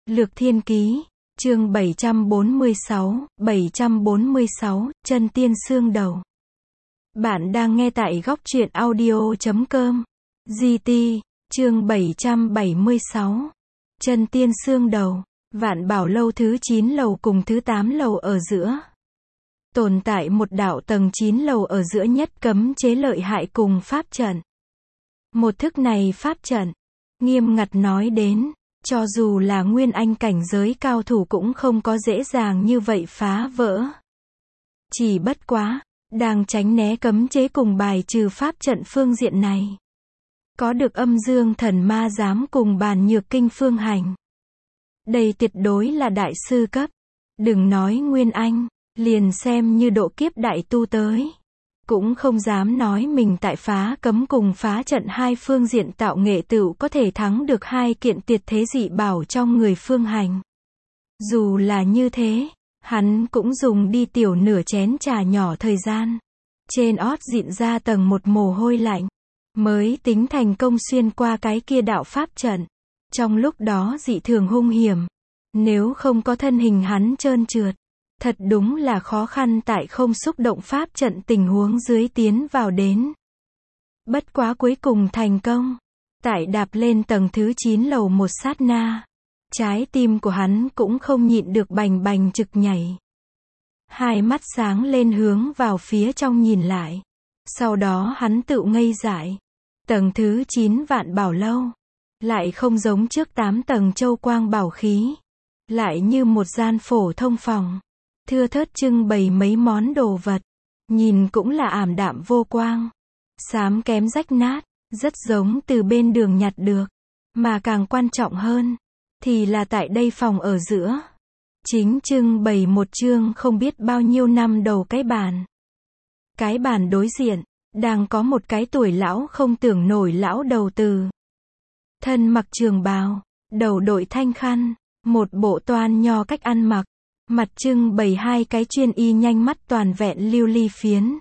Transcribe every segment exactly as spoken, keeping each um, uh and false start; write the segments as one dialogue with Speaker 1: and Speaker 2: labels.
Speaker 1: Lược Thiên Ký, chương bảy trăm bốn mươi sáu, bảy trăm bốn mươi sáu, Chân Tiên Xương Đầu. Bạn đang nghe tại góc truyện audio chấm com. giê tê, chương bảy trăm bảy mươi sáu. Chân Tiên Xương Đầu. Vạn Bảo Lâu thứ chín lầu cùng thứ tám lầu ở giữa. Tồn tại một đạo tầng chín lầu ở giữa nhất cấm chế lợi hại cùng pháp trận. Một thức này pháp trận, nghiêm ngặt nói đến, cho dù là nguyên anh cảnh giới cao thủ cũng không có dễ dàng như vậy phá vỡ. Chỉ bất quá, đang tránh né cấm chế cùng bài trừ pháp trận phương diện này. Có được Âm Dương Thần Ma Giám cùng Bàn Nhược Kinh phương hành. Đây tuyệt đối là đại sư cấp. Đừng nói nguyên anh, liền xem như độ kiếp đại tu tới. Cũng không dám nói mình tại phá cấm cùng phá trận hai phương diện tạo nghệ tựu có thể thắng được hai kiện tuyệt thế dị bảo trong người phương hành. Dù là như thế, hắn cũng dùng đi tiểu nửa chén trà nhỏ thời gian. Trên ót dịn ra tầng một mồ hôi lạnh, mới tính thành công xuyên qua cái kia đạo pháp trận. Trong lúc đó dị thường hung hiểm, nếu không có thân hình hắn trơn trượt, thật đúng là khó khăn tại không xúc động pháp trận tình huống dưới tiến vào đến. Bất quá cuối cùng thành công. Tại đạp lên tầng thứ chín lầu một sát na, trái tim của hắn cũng không nhịn được bành bành trực nhảy. Hai mắt sáng lên hướng vào phía trong nhìn lại. Sau đó hắn tự ngây dại. Tầng thứ chín Vạn Bảo Lâu, lại không giống trước tám tầng châu quang bảo khí. Lại như một gian phổ thông phòng. Thưa thớt trưng bày mấy món đồ vật, nhìn cũng là ảm đạm vô quang, xám kém rách nát, rất giống từ bên đường nhặt được. Mà càng quan trọng hơn, thì là tại đây phòng ở giữa, chính trưng bày một chương không biết bao nhiêu năm đầu cái bàn. Cái bàn đối diện, đang có một cái tuổi lão không tưởng nổi lão đầu từ. Thân mặc trường bào, đầu đội thanh khăn, một bộ toan nho cách ăn mặc. Mặt trưng bày hai cái chuyên y nhanh mắt toàn vẹn lưu ly phiến.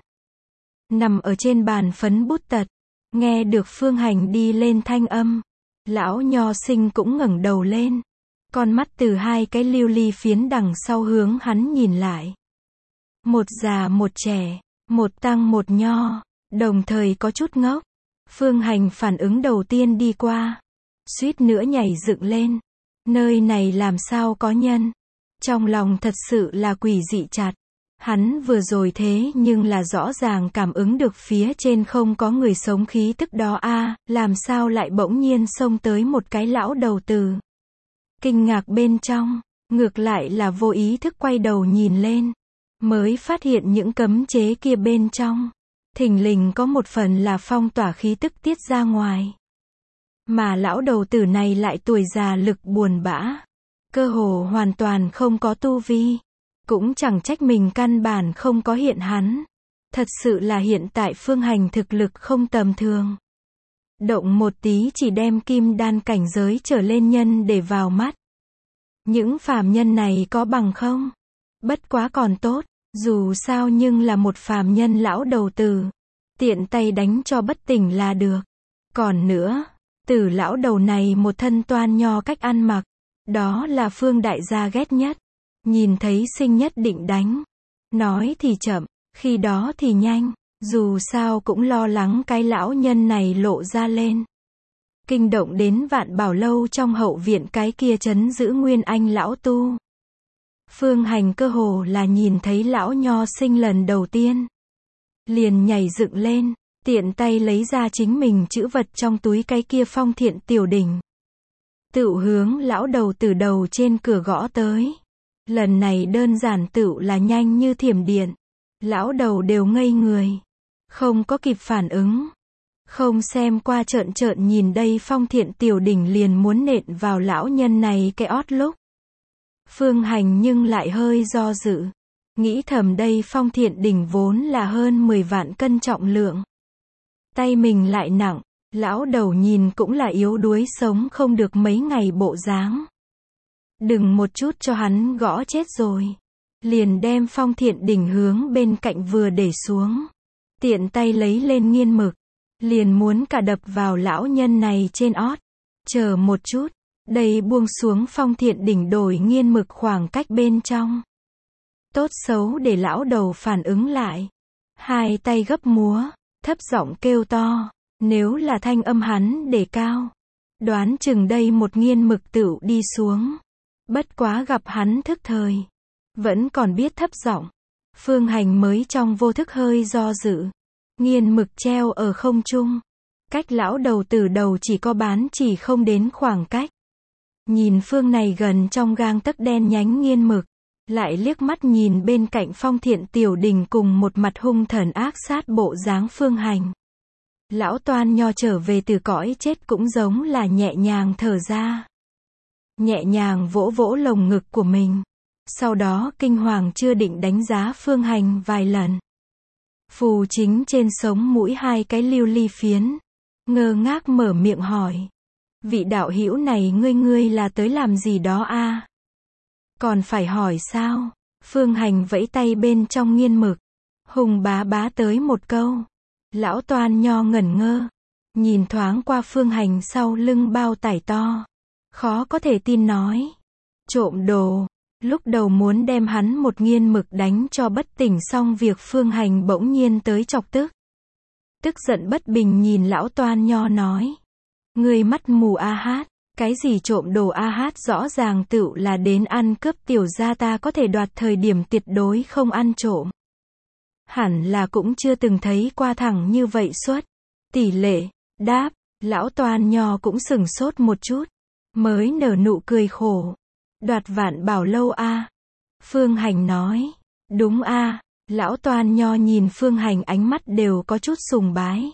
Speaker 1: Nằm ở trên bàn phấn bút tật. Nghe được phương hành đi lên thanh âm. Lão nho sinh cũng ngẩng đầu lên. Con mắt từ hai cái lưu ly phiến đằng sau hướng hắn nhìn lại. Một già một trẻ, một tăng một nho, đồng thời có chút ngốc. Phương hành phản ứng đầu tiên đi qua. Suýt nữa nhảy dựng lên. Nơi này làm sao có nhân? Trong lòng thật sự là quỷ dị chặt. Hắn vừa rồi thế nhưng là rõ ràng cảm ứng được phía trên không có người sống khí tức đó a, làm sao lại bỗng nhiên xông tới một cái lão đầu từ. Kinh ngạc bên trong, ngược lại là vô ý thức quay đầu nhìn lên, mới phát hiện những cấm chế kia bên trong, thình lình có một phần là phong tỏa khí tức tiết ra ngoài. Mà lão đầu tử này lại tuổi già lực buồn bã. Cơ hồ hoàn toàn không có tu vi. Cũng chẳng trách mình căn bản không có hiện hắn. Thật sự là hiện tại phương hành thực lực không tầm thường. Động một tí chỉ đem kim đan cảnh giới trở lên nhân để vào mắt. Những phàm nhân này có bằng không? Bất quá còn tốt, dù sao nhưng là một phàm nhân lão đầu tử. Tiện tay đánh cho bất tỉnh là được. Còn nữa, tử lão đầu này một thân toan nho cách ăn mặc. Đó là Phương đại gia ghét nhất. Nhìn thấy sinh nhất định đánh. Nói thì chậm, khi đó thì nhanh. Dù sao cũng lo lắng cái lão nhân này lộ ra lên. Kinh động đến Vạn Bảo Lâu trong hậu viện cái kia trấn giữ nguyên anh lão tu. Phương hành cơ hồ là nhìn thấy lão nho sinh lần đầu tiên. Liền nhảy dựng lên, tiện tay lấy ra chính mình chữ vật trong túi cái kia phong thiện tiểu đỉnh. Tựu hướng lão đầu từ đầu trên cửa gõ tới. Lần này đơn giản tựu là nhanh như thiểm điện. Lão đầu đều ngây người. Không có kịp phản ứng. Không xem qua trợn trợn nhìn đây phong thiện tiểu đỉnh liền muốn nện vào lão nhân này cái ót lúc. Phương hành nhưng lại hơi do dự. Nghĩ thầm đây phong thiện đỉnh vốn là hơn mười vạn cân trọng lượng. Tay mình lại nặng. Lão đầu nhìn cũng là yếu đuối sống không được mấy ngày bộ dáng. Đừng một chút cho hắn gõ chết rồi. Liền đem phong thiện đỉnh hướng bên cạnh vừa để xuống. Tiện tay lấy lên nghiên mực. Liền muốn cả đập vào lão nhân này trên ót. Chờ một chút, Đây buông xuống Phong Thiện đỉnh đổi nghiên mực khoảng cách bên trong. Tốt xấu để lão đầu phản ứng lại. Hai tay gấp múa, thấp giọng kêu to. Nếu là thanh âm hắn để cao, đoán chừng đây một nghiên mực tựu đi xuống. Bất quá gặp hắn thức thời, vẫn còn biết thấp giọng. Phương Hành mới trong vô thức hơi do dự. Nghiên mực treo ở không trung. Cách lão đầu từ đầu chỉ có bán chỉ không đến khoảng cách. Nhìn phương này gần trong gang tấc đen nhánh nghiên mực. Lại liếc mắt nhìn bên cạnh Phong Thiện tiểu đình cùng một mặt hung thần ác sát bộ dáng Phương Hành. Lão toan nho trở về từ cõi chết cũng giống là nhẹ nhàng thở ra. Nhẹ nhàng vỗ vỗ lồng ngực của mình. Sau đó kinh hoàng chưa định đánh giá Phương Hành vài lần. Phù Chính trên sống mũi hai cái lưu ly phiến. Ngơ ngác mở miệng hỏi. Vị đạo hữu này ngươi ngươi là tới làm gì đó a? Còn phải hỏi sao? Phương Hành vẫy tay bên trong nghiên mực. Hùng bá bá tới một câu. Lão toan nho ngẩn ngơ. Nhìn thoáng qua Phương Hành sau lưng bao tải to. Khó có thể tin nói. Trộm đồ. Lúc đầu muốn đem hắn một nghiên mực đánh cho bất tỉnh xong việc Phương Hành bỗng nhiên tới chọc tức. Tức giận bất bình nhìn lão toan nho nói. Ngươi mắt mù a hát. Cái gì trộm đồ a hát rõ ràng tựu là đến ăn cướp tiểu gia ta có thể đoạt thời điểm tuyệt đối không ăn trộm. Hẳn là cũng chưa từng thấy qua thẳng như vậy suốt. Tỷ lệ, đáp, lão toan nho cũng sửng sốt một chút. Mới nở nụ cười khổ. Đoạt vạn bảo lâu a. Phương Hành nói. Đúng a. Lão toan nho nhìn Phương Hành ánh mắt đều có chút sùng bái.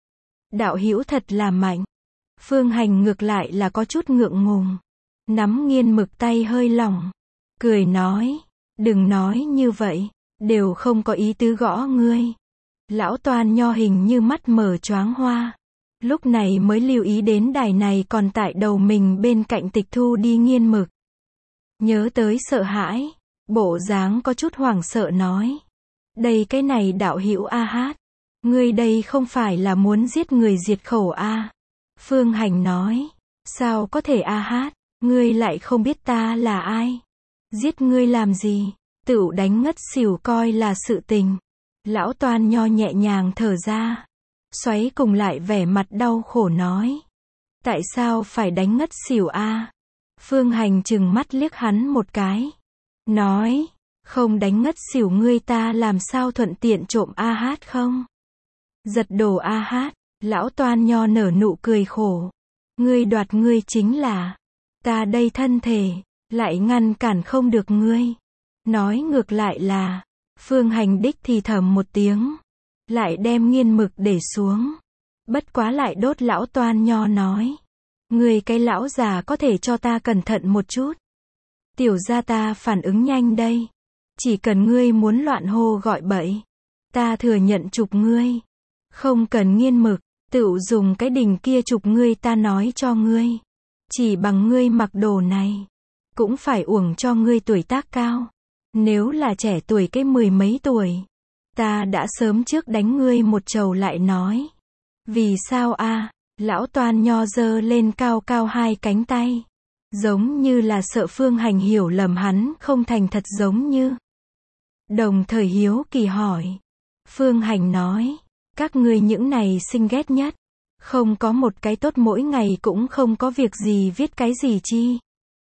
Speaker 1: Đạo hữu thật là mạnh. Phương Hành ngược lại là có chút ngượng ngùng. Nắm nghiên mực tay hơi lỏng. Cười nói. Đừng nói như vậy. Đều không có ý tứ gõ ngươi. Lão toan nho hình như mắt mở choáng hoa. Lúc này mới lưu ý đến đài này còn tại đầu mình bên cạnh tịch thu đi nghiên mực. Nhớ tới sợ hãi. Bộ dáng có chút hoảng sợ nói. Đây cái này đạo hữu a hát. Ngươi đây không phải là muốn giết người diệt khẩu a? Phương Hành nói. Sao có thể a hát? Ngươi lại không biết ta là ai? Giết ngươi làm gì? Tựu đánh ngất xỉu coi là sự tình. Lão toan nho nhẹ nhàng thở ra. Xoáy cùng lại vẻ mặt đau khổ nói. Tại sao phải đánh ngất xỉu a? Phương Hành chừng mắt liếc hắn một cái. Nói. Không đánh ngất xỉu ngươi ta làm sao thuận tiện trộm a hát không? Giật đồ a hát. Lão toan nho nở nụ cười khổ. Ngươi đoạt ngươi chính là. Ta đây thân thể. Lại ngăn cản không được ngươi. Nói ngược lại là. Phương Hành đích thì thầm một tiếng. Lại đem nghiên mực để xuống. Bất quá lại đốt lão toan nho nói. Ngươi cái lão già có thể cho ta cẩn thận một chút. Tiểu gia ta phản ứng nhanh đây. Chỉ cần ngươi muốn loạn hô gọi bậy. Ta thừa nhận chụp ngươi. Không cần nghiên mực. Tựu dùng cái đỉnh kia chụp ngươi ta nói cho ngươi. Chỉ bằng ngươi mặc đồ này. Cũng phải uổng cho ngươi tuổi tác cao. Nếu là trẻ tuổi cái mười mấy tuổi. Ta đã sớm trước đánh ngươi một trầu lại nói. Vì sao a? Lão toan nho giơ lên cao cao hai cánh tay. Giống như là sợ Phương Hành hiểu lầm hắn không thành thật giống như. Đồng thời hiếu kỳ hỏi. Phương Hành nói. Các ngươi những này xinh ghét nhất. Không có một cái tốt mỗi ngày cũng không có việc gì viết cái gì chi.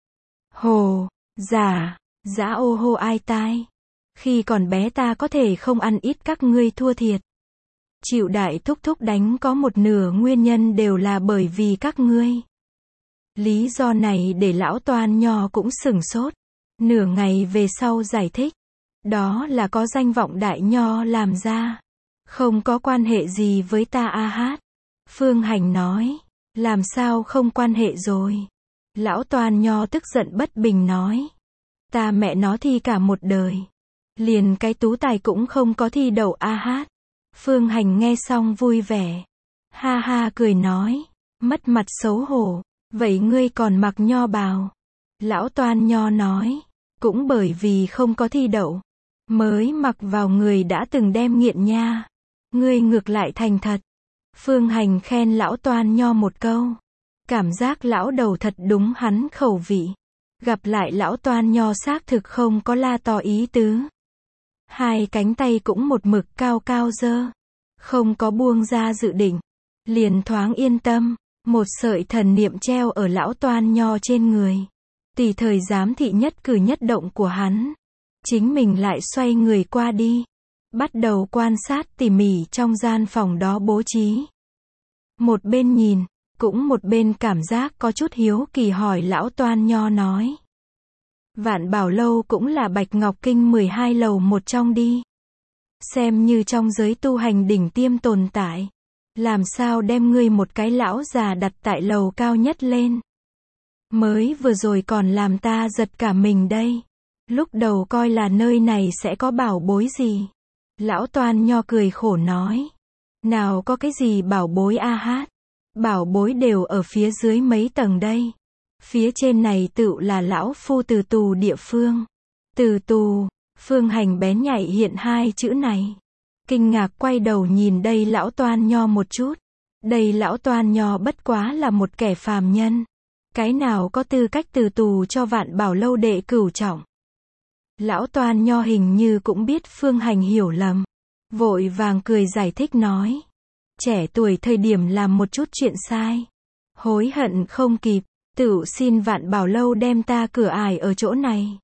Speaker 1: Hồ, giả, dã ô hô ai tai. Khi còn bé ta có thể không ăn ít các ngươi thua thiệt. Chịu đại thúc thúc đánh có một nửa nguyên nhân đều là bởi vì các ngươi. Lý do này để lão toan nho cũng sửng sốt. Nửa ngày về sau giải thích. Đó là có danh vọng đại nho làm ra. Không có quan hệ gì với ta a hát. Phương Hành nói. Làm sao không quan hệ rồi. Lão toan nho tức giận bất bình nói. Ta mẹ nó thi cả một đời. Liền cái tú tài cũng không có thi đậu a hát. Phương Hành nghe xong vui vẻ. Ha ha cười nói. Mất mặt xấu hổ. Vậy ngươi còn mặc nho bào. Lão toan nho nói. Cũng bởi vì không có thi đậu. Mới mặc vào người đã từng đem nghiện nha. Ngươi ngược lại thành thật. Phương Hành khen lão toan nho một câu. Cảm giác lão đầu thật đúng hắn khẩu vị. Gặp lại lão toan nho xác thực không có la to ý tứ. Hai cánh tay cũng một mực cao cao giơ. Không có buông ra dự định. Liền thoáng yên tâm. Một sợi thần niệm treo ở lão toan nho trên người. Tùy thời giám thị nhất cử nhất động của hắn. Chính mình lại xoay người qua đi. Bắt đầu quan sát tỉ mỉ trong gian phòng đó bố trí. Một bên nhìn, cũng một bên cảm giác có chút hiếu kỳ hỏi lão toan nho nói. Vạn Bảo Lâu cũng là Bạch Ngọc Kinh mười hai lầu một trong đi. Xem như trong giới tu hành đỉnh tiêm tồn tại. Làm sao đem ngươi một cái lão già đặt tại lầu cao nhất lên. Mới vừa rồi còn làm ta giật cả mình đây. Lúc đầu coi là nơi này sẽ có bảo bối gì. Lão toan nho cười khổ nói. Nào có cái gì bảo bối a hát. Bảo bối đều ở phía dưới mấy tầng đây. Phía trên này tựu là lão phu từ tù địa phương. Từ tù, Phương Hành bén nhạy hiện hai chữ này. Kinh ngạc quay đầu nhìn đây lão toan nho một chút. Đây lão toan nho bất quá là một kẻ phàm nhân. Cái nào có tư cách từ tù cho Vạn Bảo Lâu đệ cửu trọng. Lão toan nho hình như cũng biết Phương Hành hiểu lầm. Vội vàng cười giải thích nói. Trẻ tuổi thời điểm làm một chút chuyện sai. Hối hận không kịp. Tựu xin Vạn Bảo Lâu đem ta cửa ải ở chỗ này.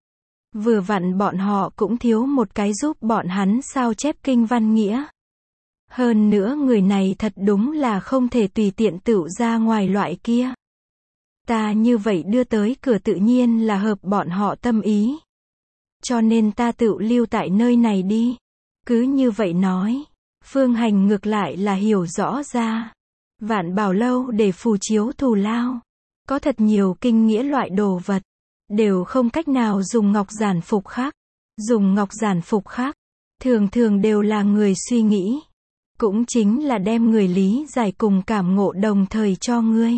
Speaker 1: Vừa vặn bọn họ cũng thiếu một cái giúp bọn hắn sao chép kinh văn nghĩa. Hơn nữa người này thật đúng là không thể tùy tiện tựu ra ngoài loại kia. Ta như vậy đưa tới cửa tự nhiên là hợp bọn họ tâm ý. Cho nên ta tựu lưu tại nơi này đi. Cứ như vậy nói. Phương Hành ngược lại là hiểu rõ ra. Vạn Bảo Lâu để phù chiếu thù lao. Có thật nhiều kinh nghĩa loại đồ vật. Đều không cách nào dùng ngọc giản phục khắc. Dùng ngọc giản phục khắc. Thường thường đều là người suy nghĩ. Cũng chính là đem người lý giải cùng cảm ngộ đồng thời cho ngươi.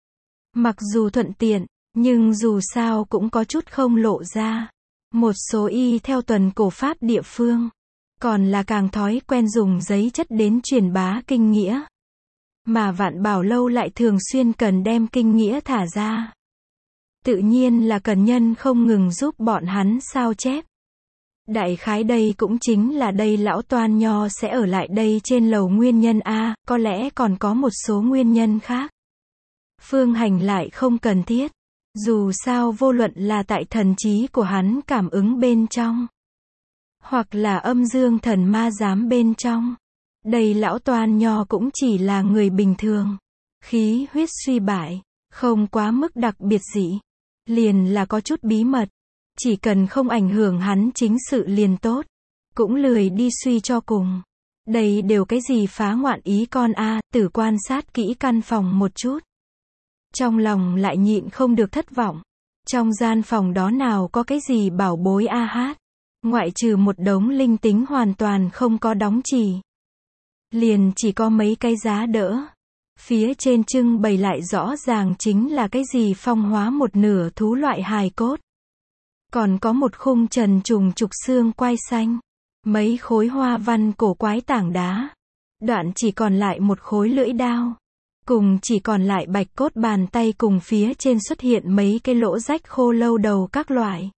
Speaker 1: Mặc dù thuận tiện, nhưng dù sao cũng có chút không lộ ra. Một số y theo tuần cổ pháp địa phương. Còn là càng thói quen dùng giấy chất đến truyền bá kinh nghĩa. Mà Vạn Bảo Lâu lại thường xuyên cần đem kinh nghĩa thả ra. Tự nhiên là cần nhân không ngừng giúp bọn hắn sao chép. Đại khái đây cũng chính là đây lão toan nho sẽ ở lại đây trên lầu nguyên nhân A, có lẽ còn có một số nguyên nhân khác. Phương Hành lại không cần thiết. Dù sao vô luận là tại thần trí của hắn cảm ứng bên trong. Hoặc là âm dương thần ma giám bên trong. Đây lão toan nho cũng chỉ là người bình thường. Khí huyết suy bại. Không quá mức đặc biệt dị. Liền là có chút bí mật. Chỉ cần không ảnh hưởng hắn chính sự liền tốt. Cũng lười đi suy cho cùng. Đây đều cái gì phá ngoạn ý con a, tử quan sát kỹ căn phòng một chút. Trong lòng lại nhịn không được thất vọng. Trong gian phòng đó nào có cái gì bảo bối a hát. Ngoại trừ một đống linh tính hoàn toàn không có đóng chì. Liền chỉ có mấy cái giá đỡ. Phía trên trưng bày lại rõ ràng chính là cái gì phong hóa một nửa thú loại hài cốt. Còn có một khung trần trùng trục xương quai xanh. Mấy khối hoa văn cổ quái tảng đá. Đoạn chỉ còn lại một khối lưỡi đao. Cùng chỉ còn lại bạch cốt bàn tay cùng phía trên xuất hiện mấy cái lỗ rách khô lâu đầu các loại.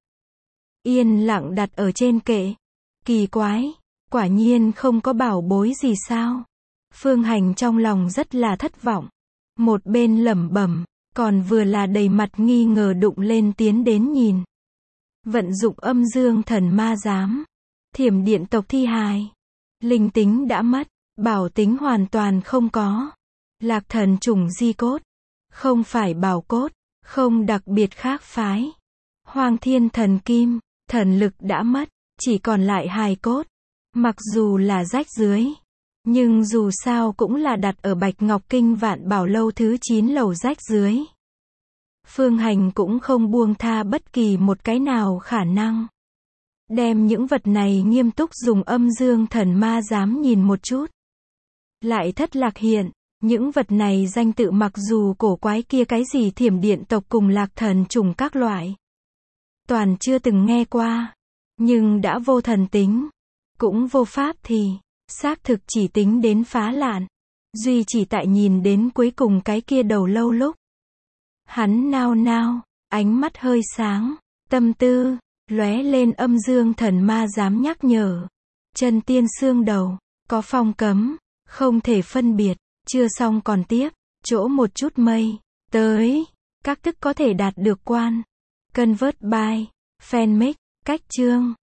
Speaker 1: Yên lặng đặt ở trên kệ. Kỳ quái. Quả nhiên không có bảo bối gì sao. Phương Hành trong lòng rất là thất vọng. Một bên lẩm bẩm, còn vừa là đầy mặt nghi ngờ đụng lên tiến đến nhìn. Vận dụng âm dương thần ma giám. Thiểm điện tộc thi hài. Linh tính đã mất. Bảo tính hoàn toàn không có. Lạc thần trùng di cốt. Không phải bảo cốt. Không đặc biệt khác phái. Hoàng thiên thần kim. Thần lực đã mất. Chỉ còn lại hài cốt. Mặc dù là rách dưới. Nhưng dù sao cũng là đặt ở Bạch Ngọc Kinh Vạn Bảo Lâu thứ chín lầu rách dưới. Phương Hành cũng không buông tha bất kỳ một cái nào khả năng. Đem những vật này nghiêm túc dùng âm dương thần ma giám nhìn một chút. Lại thất lạc hiện, những vật này danh tự mặc dù cổ quái kia cái gì thiểm điện tộc cùng lạc thần trùng các loại. Toàn chưa từng nghe qua. Nhưng đã vô thần tính. Cũng vô pháp thì, xác thực chỉ tính đến phá lạn. Duy chỉ tại nhìn đến cuối cùng cái kia đầu lâu lúc. Hắn nao nao, ánh mắt hơi sáng, tâm tư, lóe lên âm dương thần ma dám nhắc nhở. Chân tiên xương đầu, có phong cấm, không thể phân biệt, chưa xong còn tiếp, chỗ một chút mây, tới, các thức có thể đạt được quan. Convert by, fanmake, cách chương.